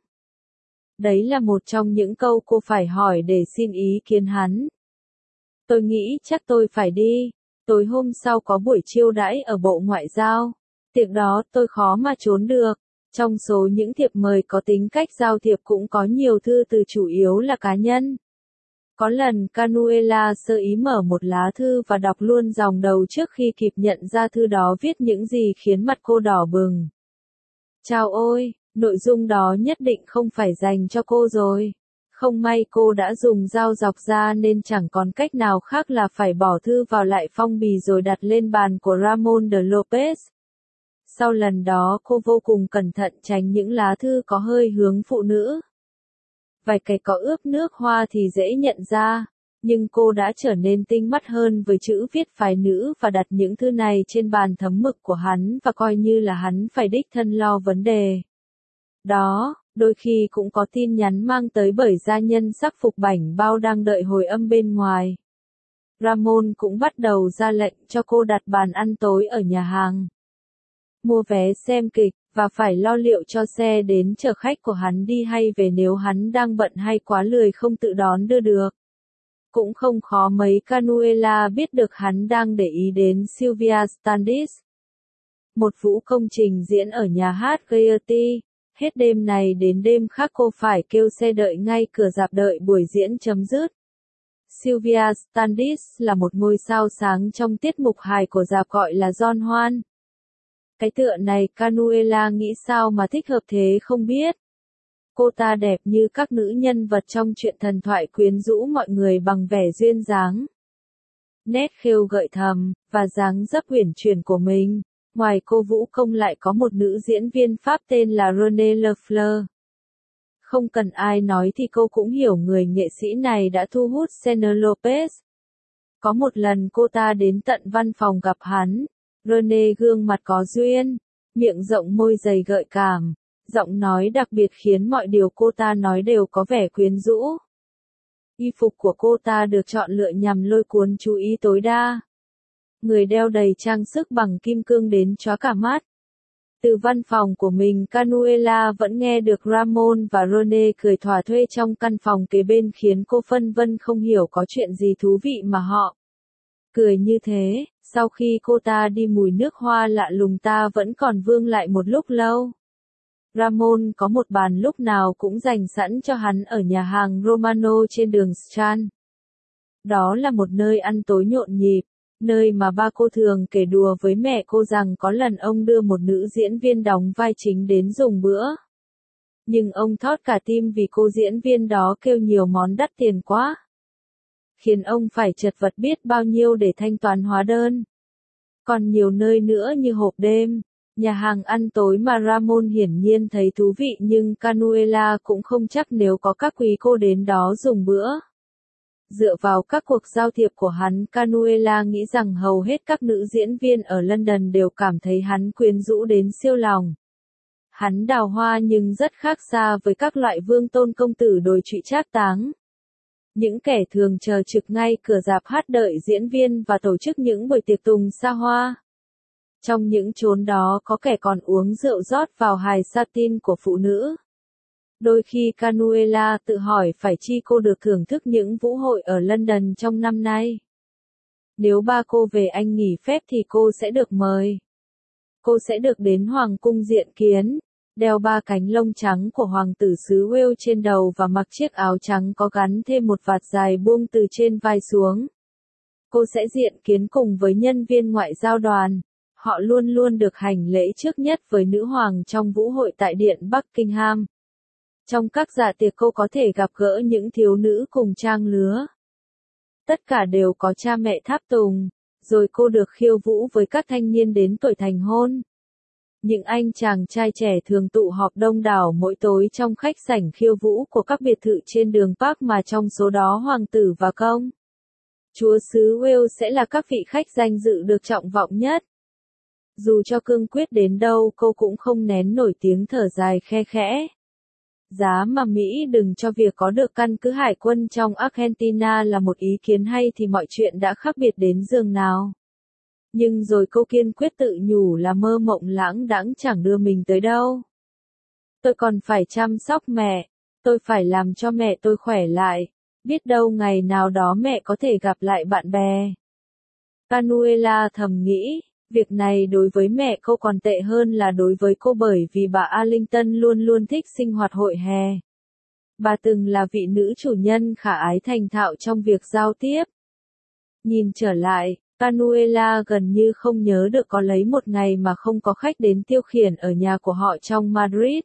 Đấy là một trong những câu cô phải hỏi để xin ý kiến hắn. Tôi nghĩ chắc tôi phải đi. Tối hôm sau có buổi chiêu đãi ở Bộ Ngoại giao. Tiệc đó tôi khó mà trốn được. Trong số những thiệp mời có tính cách giao thiệp cũng có nhiều thư từ chủ yếu là cá nhân. Có lần Canuela sơ ý mở một lá thư và đọc luôn dòng đầu trước khi kịp nhận ra thư đó viết những gì khiến mặt cô đỏ bừng. Chao ôi, nội dung đó nhất định không phải dành cho cô rồi. Không may cô đã dùng dao dọc ra nên chẳng còn cách nào khác là phải bỏ thư vào lại phong bì rồi đặt lên bàn của Ramon de Lopez. Sau lần đó cô vô cùng cẩn thận tránh những lá thư có hơi hướng phụ nữ. Vài cái có ướp nước hoa thì dễ nhận ra, nhưng cô đã trở nên tinh mắt hơn với chữ viết phái nữ và đặt những thư này trên bàn thấm mực của hắn và coi như là hắn phải đích thân lo vấn đề. Đó, đôi khi cũng có tin nhắn mang tới bởi gia nhân sắc phục bảnh bao đang đợi hồi âm bên ngoài. Ramon cũng bắt đầu ra lệnh cho cô đặt bàn ăn tối ở nhà hàng, mua vé xem kịch, và phải lo liệu cho xe đến chở khách của hắn đi hay về nếu hắn đang bận hay quá lười không tự đón đưa được. Cũng không khó mấy Canuela biết được hắn đang để ý đến Sylvia Standish, một vũ công trình diễn ở nhà hát Gaiety. Hết đêm này đến đêm khác cô phải kêu xe đợi ngay cửa rạp đợi buổi diễn chấm dứt. Sylvia Standish là một ngôi sao sáng trong tiết mục hài của rạp gọi là Don Juan. Cái tựa này Canuela nghĩ sao mà thích hợp thế không biết. Cô ta đẹp như các nữ nhân vật trong truyện thần thoại quyến rũ mọi người bằng vẻ duyên dáng, nét khêu gợi thầm, và dáng dấp uyển chuyển của mình. Ngoài cô vũ công lại có một nữ diễn viên Pháp tên là Renée Lafleur. Không cần ai nói thì cô cũng hiểu người nghệ sĩ này đã thu hút Sena Lopez. Có một lần cô ta đến tận văn phòng gặp hắn. Renée gương mặt có duyên, miệng rộng môi dày gợi cảm, giọng nói đặc biệt khiến mọi điều cô ta nói đều có vẻ quyến rũ. Y phục của cô ta được chọn lựa nhằm lôi cuốn chú ý tối đa. Người đeo đầy trang sức bằng kim cương đến chói cả mắt. Từ văn phòng của mình Canuela vẫn nghe được Ramon và Renée cười thỏa thuê trong căn phòng kế bên khiến cô phân vân không hiểu có chuyện gì thú vị mà họ cười như thế. Sau khi cô ta đi mùi nước hoa lạ lùng ta vẫn còn vương lại một lúc lâu. Ramon có một bàn lúc nào cũng dành sẵn cho hắn ở nhà hàng Romano trên đường Strand. Đó là một nơi ăn tối nhộn nhịp, nơi mà ba cô thường kể đùa với mẹ cô rằng có lần ông đưa một nữ diễn viên đóng vai chính đến dùng bữa. Nhưng ông thót cả tim vì cô diễn viên đó kêu nhiều món đắt tiền quá, khiến ông phải chật vật biết bao nhiêu để thanh toán hóa đơn. Còn nhiều nơi nữa như hộp đêm, Nhà hàng ăn tối mà Ramon hiển nhiên thấy thú vị nhưng Canuela cũng không chắc nếu có các quý cô đến đó dùng bữa. Dựa vào các cuộc giao thiệp của hắn, Canuela nghĩ rằng hầu hết các nữ diễn viên ở London đều cảm thấy hắn quyến rũ đến siêu lòng. Hắn đào hoa nhưng rất khác xa với các loại vương tôn công tử đồi trụy trác táng. Những kẻ thường chờ trực ngay cửa rạp hát đợi diễn viên và tổ chức những buổi tiệc tùng xa hoa. Trong những chốn đó có kẻ còn uống rượu rót vào hài satin của phụ nữ. Đôi khi Canuela tự hỏi phải chi cô được thưởng thức những vũ hội ở London trong năm nay. Nếu ba cô về Anh nghỉ phép thì cô sẽ được mời. Cô sẽ được đến Hoàng cung diện kiến, đeo 3 cánh lông trắng của hoàng tử xứ Wales trên đầu và mặc chiếc áo trắng có gắn thêm một vạt dài buông từ trên vai xuống. Cô sẽ diện kiến cùng với nhân viên ngoại giao đoàn. Họ luôn luôn được hành lễ trước nhất với nữ hoàng trong vũ hội tại điện Buckingham. Trong các dạ tiệc cô có thể gặp gỡ những thiếu nữ cùng trang lứa. Tất cả đều có cha mẹ tháp tùng, rồi cô được khiêu vũ với các thanh niên đến tuổi thành hôn. Những anh chàng trai trẻ thường tụ họp đông đảo mỗi tối trong khách sảnh khiêu vũ của các biệt thự trên đường Park mà trong số đó hoàng tử và công chúa xứ Wales sẽ là các vị khách danh dự được trọng vọng nhất. Dù cho cương quyết đến đâu cô cũng không nén nổi tiếng thở dài khe khẽ. Giá mà Mỹ đừng cho việc có được căn cứ hải quân trong Argentina là một ý kiến hay thì mọi chuyện đã khác biệt đến giường nào. Nhưng rồi cô kiên quyết tự nhủ là mơ mộng lãng đãng chẳng đưa mình tới đâu. Tôi còn phải chăm sóc mẹ, tôi phải làm cho mẹ tôi khỏe lại, biết đâu ngày nào đó mẹ có thể gặp lại bạn bè. Canuela thầm nghĩ. Việc này đối với mẹ cô còn tệ hơn là đối với cô bởi vì bà Arlington luôn luôn thích sinh hoạt hội hè. Bà từng là vị nữ chủ nhân khả ái thành thạo trong việc giao tiếp. Nhìn trở lại, Canuela gần như không nhớ được có lấy một ngày mà không có khách đến tiêu khiển ở nhà của họ trong Madrid,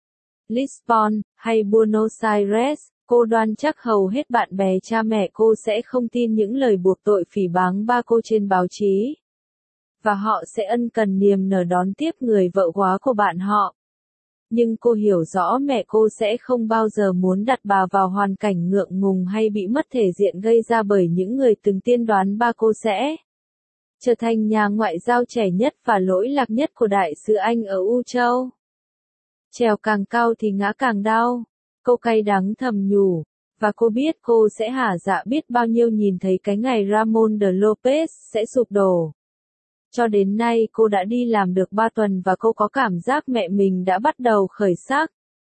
Lisbon, hay Buenos Aires. Cô đoan chắc hầu hết bạn bè cha mẹ cô sẽ không tin những lời buộc tội phỉ báng ba cô trên báo chí. Và họ sẽ ân cần niềm nở đón tiếp người vợ quá của bạn họ. Nhưng cô hiểu rõ mẹ cô sẽ không bao giờ muốn đặt bà vào hoàn cảnh ngượng ngùng hay bị mất thể diện gây ra bởi những người từng tiên đoán ba cô sẽ trở thành nhà ngoại giao trẻ nhất và lỗi lạc nhất của đại sứ Anh ở U Châu. Trèo càng cao thì ngã càng đau, cô cay đắng thầm nhủ, và cô biết cô sẽ hả dạ biết bao nhiêu nhìn thấy cái ngày Ramon de Lopez sẽ sụp đổ. Cho đến nay cô đã đi làm được 3 tuần và cô có cảm giác mẹ mình đã bắt đầu khởi sắc.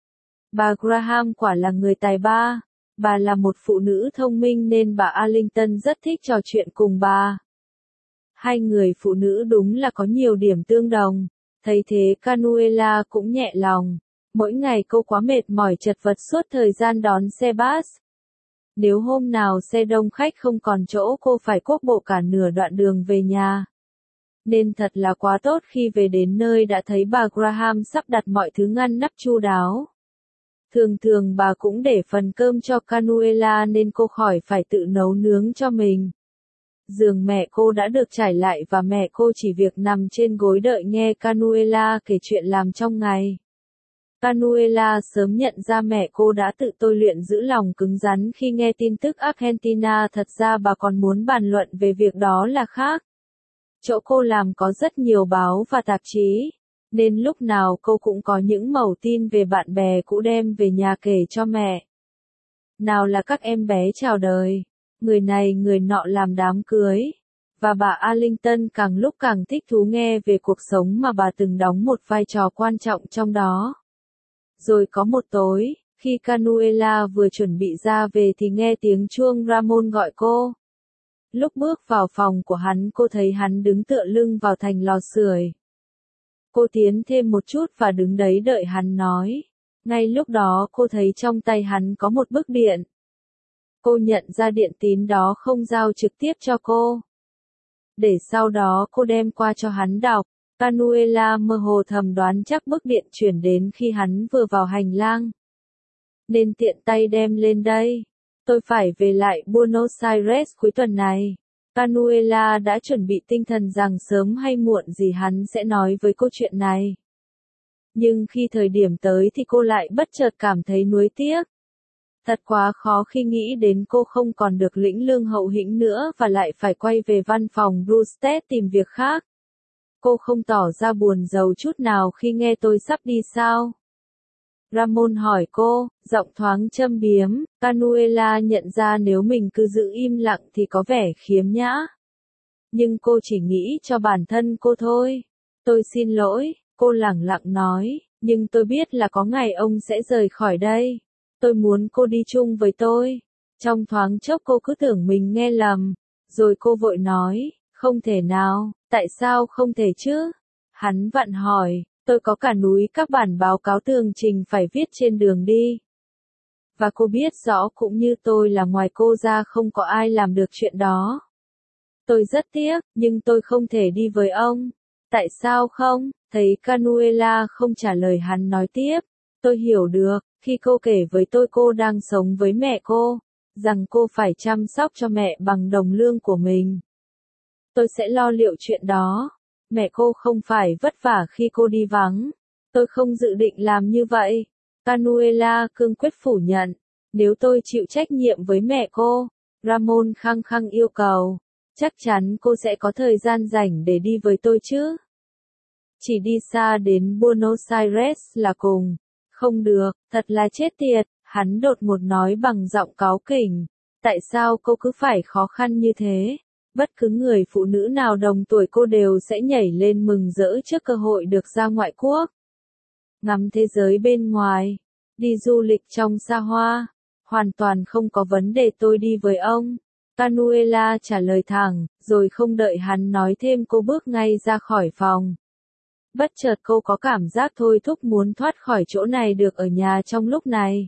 Bà Graham quả là người tài ba. Bà là một phụ nữ thông minh nên bà Arlington rất thích trò chuyện cùng bà. Hai người phụ nữ đúng là có nhiều điểm tương đồng. Thấy thế Canuela cũng nhẹ lòng. Mỗi ngày cô quá mệt mỏi chật vật suốt thời gian đón xe bus. Nếu hôm nào xe đông khách không còn chỗ cô phải cuốc bộ cả nửa đoạn đường về nhà. Nên thật là quá tốt khi về đến nơi đã thấy bà Graham sắp đặt mọi thứ ngăn nắp chu đáo. Thường thường bà cũng để phần cơm cho Canuela nên cô khỏi phải tự nấu nướng cho mình. Giường mẹ cô đã được trải lại và mẹ cô chỉ việc nằm trên gối đợi nghe Canuela kể chuyện làm trong ngày. Canuela sớm nhận ra mẹ cô đã tự tôi luyện giữ lòng cứng rắn khi nghe tin tức Argentina, thật ra bà còn muốn bàn luận về việc đó là khác. Chỗ cô làm có rất nhiều báo và tạp chí, nên lúc nào cô cũng có những mẩu tin về bạn bè cũ đem về nhà kể cho mẹ. Nào là các em bé chào đời, người này người nọ làm đám cưới, và bà Arlington càng lúc càng thích thú nghe về cuộc sống mà bà từng đóng một vai trò quan trọng trong đó. Rồi có một tối, khi Canuela vừa chuẩn bị ra về thì nghe tiếng chuông Ramon gọi cô. Lúc bước vào phòng của hắn cô thấy hắn đứng tựa lưng vào thành lò sưởi. Cô tiến thêm một chút và đứng đấy đợi hắn nói. Ngay lúc đó cô thấy trong tay hắn có một bức điện. Cô nhận ra điện tín đó không giao trực tiếp cho cô. Để sau đó cô đem qua cho hắn đọc. Canuela mơ hồ thầm đoán chắc bức điện chuyển đến khi hắn vừa vào hành lang. Nên tiện tay đem lên đây. Tôi phải về lại Buenos Aires cuối tuần này. Canuela đã chuẩn bị tinh thần rằng sớm hay muộn gì hắn sẽ nói với cô chuyện này. Nhưng khi thời điểm tới thì cô lại bất chợt cảm thấy nuối tiếc. Thật quá khó khi nghĩ đến cô không còn được lĩnh lương hậu hĩnh nữa và lại phải quay về văn phòng Brewster tìm việc khác. Cô không tỏ ra buồn rầu chút nào khi nghe tôi sắp đi sao? Ramon hỏi cô, giọng thoáng châm biếm. Canuela nhận ra nếu mình cứ giữ im lặng thì có vẻ khiếm nhã. Nhưng cô chỉ nghĩ cho bản thân cô thôi. Tôi xin lỗi, cô lẳng lặng nói, nhưng tôi biết là có ngày ông sẽ rời khỏi đây. Tôi muốn cô đi chung với tôi. Trong thoáng chốc cô cứ tưởng mình nghe lầm. Rồi cô vội nói, không thể nào, tại sao không thể chứ? Hắn vặn hỏi, tôi có cả núi các bản báo cáo tường trình phải viết trên đường đi. Và cô biết rõ cũng như tôi là ngoài cô ra không có ai làm được chuyện đó. Tôi rất tiếc, nhưng tôi không thể đi với ông. Tại sao không? Thấy Canuela không trả lời hắn nói tiếp. Tôi hiểu được, khi cô kể với tôi cô đang sống với mẹ cô, rằng cô phải chăm sóc cho mẹ bằng đồng lương của mình. Tôi sẽ lo liệu chuyện đó. Mẹ cô không phải vất vả khi cô đi vắng. Tôi không dự định làm như vậy. Canuela cương quyết phủ nhận. Nếu tôi chịu trách nhiệm với mẹ cô, Ramon khăng khăng yêu cầu, chắc chắn cô sẽ có thời gian rảnh để đi với tôi chứ. Chỉ đi xa đến Buenos Aires là cùng. Không được, thật là chết tiệt, hắn đột ngột nói bằng giọng cáu kỉnh. Tại sao cô cứ phải khó khăn như thế? Bất cứ người phụ nữ nào đồng tuổi cô đều sẽ nhảy lên mừng rỡ trước cơ hội được ra ngoại quốc. Ngắm thế giới bên ngoài, đi du lịch trong xa hoa, hoàn toàn không có vấn đề tôi đi với ông. Canuela trả lời thẳng, rồi không đợi hắn nói thêm cô bước ngay ra khỏi phòng. Bất chợt cô có cảm giác thôi thúc muốn thoát khỏi chỗ này được ở nhà trong lúc này.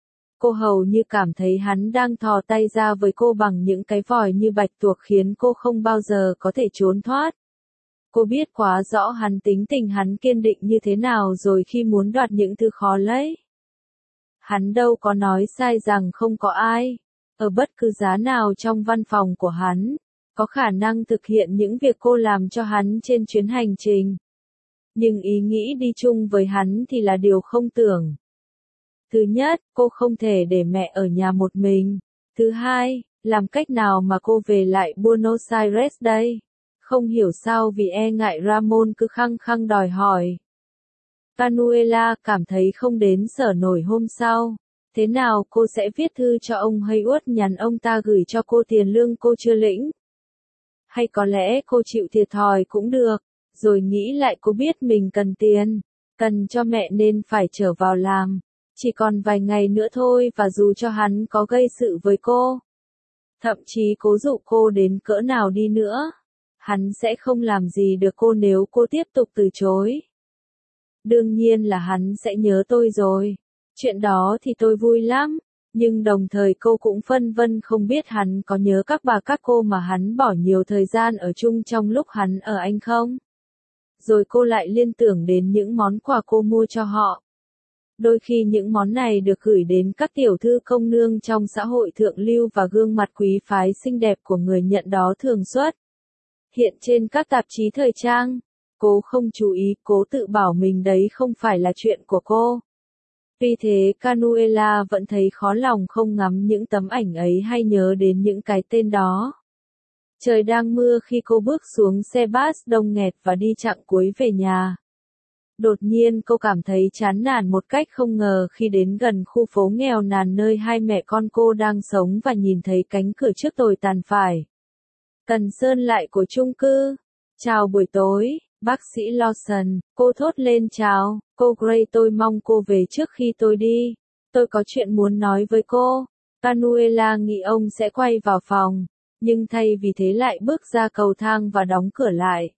Cô hầu như cảm thấy hắn đang thò tay ra với cô bằng những cái vòi như bạch tuộc khiến cô không bao giờ có thể trốn thoát. Cô biết quá rõ hắn tính tình hắn kiên định như thế nào rồi khi muốn đoạt những thứ khó lấy. Hắn đâu có nói sai rằng không có ai, ở bất cứ giá nào trong văn phòng của hắn, có khả năng thực hiện những việc cô làm cho hắn trên chuyến hành trình. Nhưng ý nghĩ đi chung với hắn thì là điều không tưởng. Thứ nhất, cô không thể để mẹ ở nhà một mình. Thứ hai, làm cách nào mà cô về lại Buenos Aires đây? Không hiểu sao vì e ngại Ramon cứ khăng khăng đòi hỏi. Canuela cảm thấy không đến sở nổi hôm sau. Thế nào cô sẽ viết thư cho ông Haywood nhắn ông ta gửi cho cô tiền lương cô chưa lĩnh? Hay có lẽ cô chịu thiệt thòi cũng được. Rồi nghĩ lại cô biết mình cần tiền, cần cho mẹ nên phải trở vào làm. Chỉ còn vài ngày nữa thôi và dù cho hắn có gây sự với cô, thậm chí cố dụ cô đến cỡ nào đi nữa, hắn sẽ không làm gì được cô nếu cô tiếp tục từ chối. Đương nhiên là hắn sẽ nhớ tôi rồi. Chuyện đó thì tôi vui lắm. Nhưng đồng thời cô cũng phân vân không biết hắn có nhớ các bà các cô mà hắn bỏ nhiều thời gian ở chung trong lúc hắn ở Anh không? Rồi cô lại liên tưởng đến những món quà cô mua cho họ. Đôi khi những món này được gửi đến các tiểu thư công nương trong xã hội thượng lưu và gương mặt quý phái xinh đẹp của người nhận đó thường xuất hiện trên các tạp chí thời trang. Cô không chú ý, cố tự bảo mình đấy không phải là chuyện của cô. Vì thế Canuela vẫn thấy khó lòng không ngắm những tấm ảnh ấy hay nhớ đến những cái tên đó. Trời đang mưa khi cô bước xuống xe bus đông nghẹt và đi chặng cuối về nhà. Đột nhiên cô cảm thấy chán nản một cách không ngờ khi đến gần khu phố nghèo nàn nơi hai mẹ con cô đang sống và nhìn thấy cánh cửa trước tồi tàn phải. Cần sơn lại của chung cư. Chào buổi tối, bác sĩ Lawson, cô thốt lên chào, cô Gray tôi mong cô về trước khi tôi đi. Tôi có chuyện muốn nói với cô. Canuela nghĩ ông sẽ quay vào phòng, nhưng thay vì thế lại bước ra cầu thang và đóng cửa lại.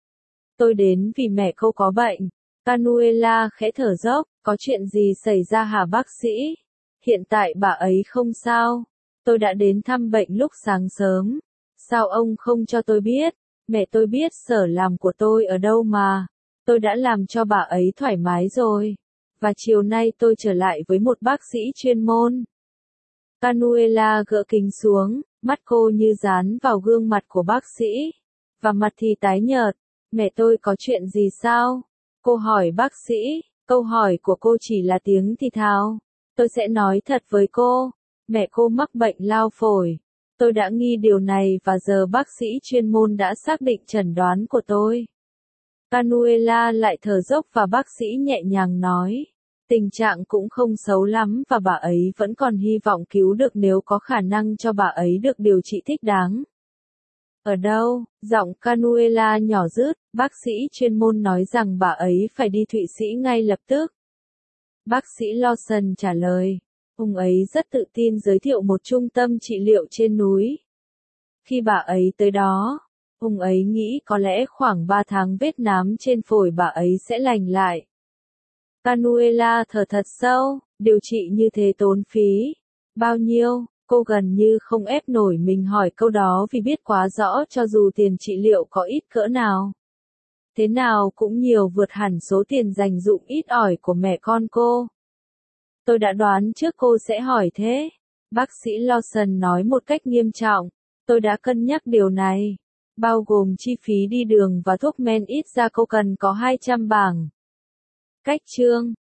Tôi đến vì mẹ cô có bệnh. Canuela khẽ thở dốc, có chuyện gì xảy ra hả bác sĩ? Hiện tại bà ấy không sao. Tôi đã đến thăm bệnh lúc sáng sớm. Sao ông không cho tôi biết? Mẹ tôi biết sở làm của tôi ở đâu mà. Tôi đã làm cho bà ấy thoải mái rồi. Và chiều nay tôi trở lại với một bác sĩ chuyên môn. Canuela gỡ kính xuống, Mắt cô như dán vào gương mặt của bác sĩ, và mặt thì tái nhợt. Mẹ tôi có chuyện gì sao? Cô hỏi bác sĩ, câu hỏi của cô chỉ là tiếng thì thào. Tôi sẽ nói thật với cô, mẹ cô mắc bệnh lao phổi. Tôi đã nghi điều này và giờ bác sĩ chuyên môn đã xác định chẩn đoán của tôi. Canuela lại thở dốc và bác sĩ nhẹ nhàng nói. Tình trạng cũng không xấu lắm và bà ấy vẫn còn hy vọng cứu được nếu có khả năng cho bà ấy được điều trị thích đáng. Ở đâu? Giọng Canuela nhỏ rứt, bác sĩ chuyên môn nói rằng bà ấy phải đi Thụy Sĩ ngay lập tức. Bác sĩ Lawson trả lời. Ông ấy rất tự tin giới thiệu một trung tâm trị liệu trên núi. Khi bà ấy tới đó, ông ấy nghĩ có lẽ khoảng 3 tháng vết nám trên phổi bà ấy sẽ lành lại. Canuela thở thật sâu, điều trị như thế tốn phí. Bao nhiêu? Cô gần như không ép nổi mình hỏi câu đó vì biết quá rõ cho dù tiền trị liệu có ít cỡ nào. Thế nào cũng nhiều vượt hẳn số tiền dành dụm ít ỏi của mẹ con cô. Tôi đã đoán trước cô sẽ hỏi thế. Bác sĩ Lawson nói một cách nghiêm trọng. Tôi đã cân nhắc điều này. Bao gồm chi phí đi đường và thuốc men ít ra cô cần có 200 bảng. Cách chương